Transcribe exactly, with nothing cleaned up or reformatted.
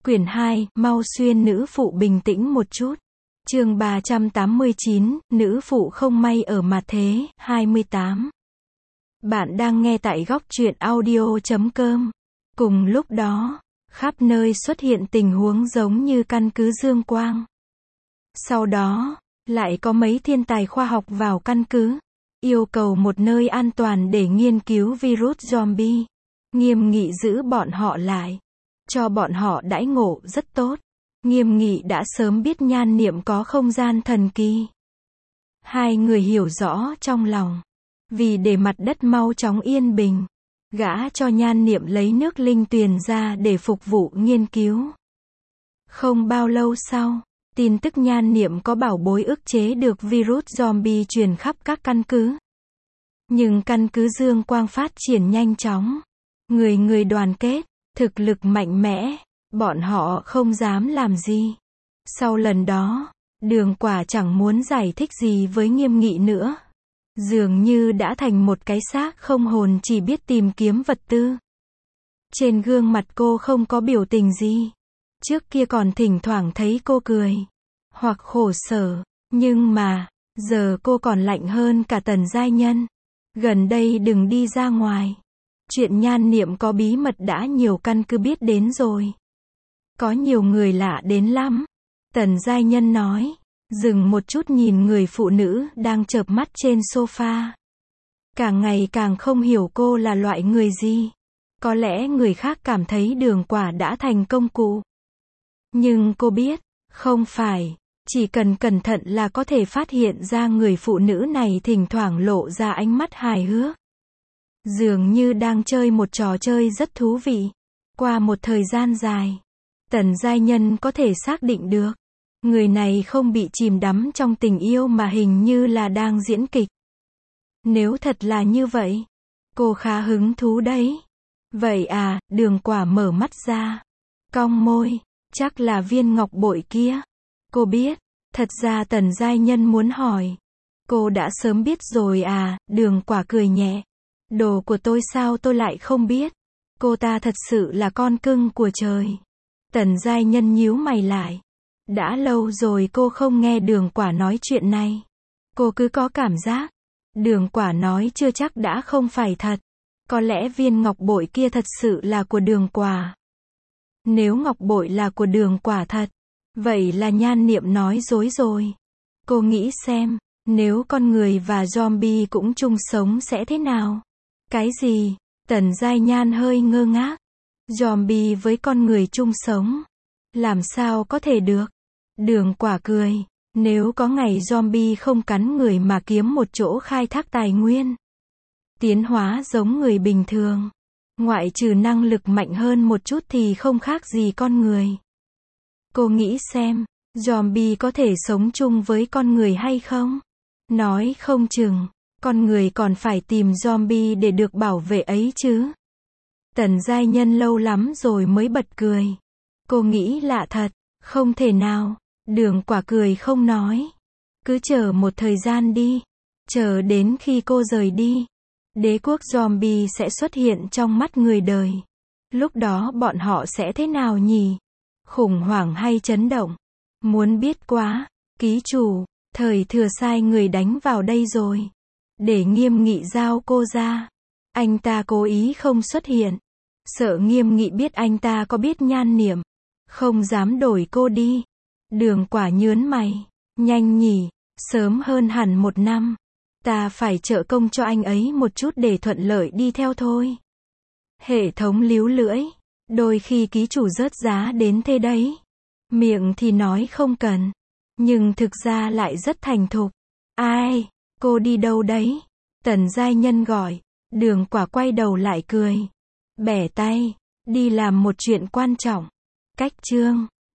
Quyển hai, mau xuyên nữ phụ bình tĩnh một chút. Chương ba trăm tám mươi chín, nữ phụ không may ở mặt thế, hai mươi tám. Bạn đang nghe tại góc truyện audio chấm com. Cùng lúc đó, khắp nơi xuất hiện tình huống giống như căn cứ Dương Quang. Sau đó, lại có mấy thiên tài khoa học vào căn cứ, yêu cầu một nơi an toàn để nghiên cứu virus zombie. Nghiêm Nghị giữ bọn họ lại, cho bọn họ đãi ngộ rất tốt. Nghiêm Nghị đã sớm biết Nhan Niệm có không gian thần kỳ. Hai người hiểu rõ trong lòng. Vì để mặt đất mau chóng yên bình, gã cho Nhan Niệm lấy nước linh tuyền ra để phục vụ nghiên cứu. Không bao lâu sau, tin tức Nhan Niệm có bảo bối ức chế được virus zombie truyền khắp các căn cứ. Nhưng căn cứ Dương Quang phát triển nhanh chóng. Người người đoàn kết, thực lực mạnh mẽ, bọn họ không dám làm gì. Sau lần đó, Đường Quả chẳng muốn giải thích gì với Nghiêm Nghị nữa. Dường như đã thành một cái xác không hồn chỉ biết tìm kiếm vật tư. Trên gương mặt cô không có biểu tình gì. Trước kia còn thỉnh thoảng thấy cô cười, hoặc khổ sở, nhưng mà, giờ cô còn lạnh hơn cả Tần giai nhân. Gần đây đừng đi ra ngoài. Chuyện Nhan Niệm có bí mật đã nhiều căn cứ biết đến rồi. Có nhiều người lạ đến lắm. Tần giai nhân nói, dừng một chút nhìn người phụ nữ đang chợp mắt trên sofa. Càng ngày càng không hiểu cô là loại người gì. Có lẽ người khác cảm thấy Đường Quả đã thành công cụ. Nhưng cô biết, không phải. Chỉ cần cẩn thận là có thể phát hiện ra người phụ nữ này thỉnh thoảng lộ ra ánh mắt hài hước. Dường như đang chơi một trò chơi rất thú vị. Qua một thời gian dài, Tần giai nhân có thể xác định được, người này không bị chìm đắm trong tình yêu mà hình như là đang diễn kịch. Nếu thật là như vậy, cô khá hứng thú đấy. Vậy à, Đường Quả mở mắt ra, cong môi, chắc là viên ngọc bội kia. Cô biết, thật ra Tần giai nhân muốn hỏi. Cô đã sớm biết rồi à, Đường Quả cười nhẹ. Đồ của tôi sao tôi lại không biết. Cô ta thật sự là con cưng của trời. Tần giai nhân nhíu mày lại. Đã lâu rồi cô không nghe Đường Quả nói chuyện này. Cô cứ có cảm giác, Đường Quả nói chưa chắc đã không phải thật. Có lẽ viên ngọc bội kia thật sự là của Đường Quả. Nếu ngọc bội là của Đường Quả thật, vậy là Nhan Niệm nói dối rồi. Cô nghĩ xem, nếu con người và zombie cũng chung sống sẽ thế nào? Cái gì? Tần giai nhan hơi ngơ ngác. Zombie với con người chung sống? Làm sao có thể được? Đường Quả cười. Nếu có ngày zombie không cắn người mà kiếm một chỗ khai thác tài nguyên, tiến hóa giống người bình thường, ngoại trừ năng lực mạnh hơn một chút thì không khác gì con người. Cô nghĩ xem, zombie có thể sống chung với con người hay không? Nói không chừng, con người còn phải tìm zombie để được bảo vệ ấy chứ. Tần giai nhân lâu lắm rồi mới bật cười. Cô nghĩ lạ thật, không thể nào. Đường Quả cười không nói. Cứ chờ một thời gian đi. Chờ đến khi cô rời đi, đế quốc zombie sẽ xuất hiện trong mắt người đời. Lúc đó bọn họ sẽ thế nào nhỉ? Khủng hoảng hay chấn động? Muốn biết quá. Ký chủ, thời thừa sai người đánh vào đây rồi. Để Nghiêm Nghị giao cô ra. Anh ta cố ý không xuất hiện. Sợ Nghiêm Nghị biết anh ta có biết Nhan Niệm. Không dám đổi cô đi. Đường Quả nhớn mày. Nhanh nhỉ, sớm hơn hẳn một năm. Ta phải trợ công cho anh ấy một chút để thuận lợi đi theo thôi. Hệ thống líu lưỡi. Đôi khi ký chủ rớt giá đến thế đấy. Miệng thì nói không cần, nhưng thực ra lại rất thành thục. Ai? Cô đi đâu đấy? Tần giai nhân gọi. Đường Quả quay đầu lại cười. Bẻ tay. Đi làm một chuyện quan trọng. Cách chương.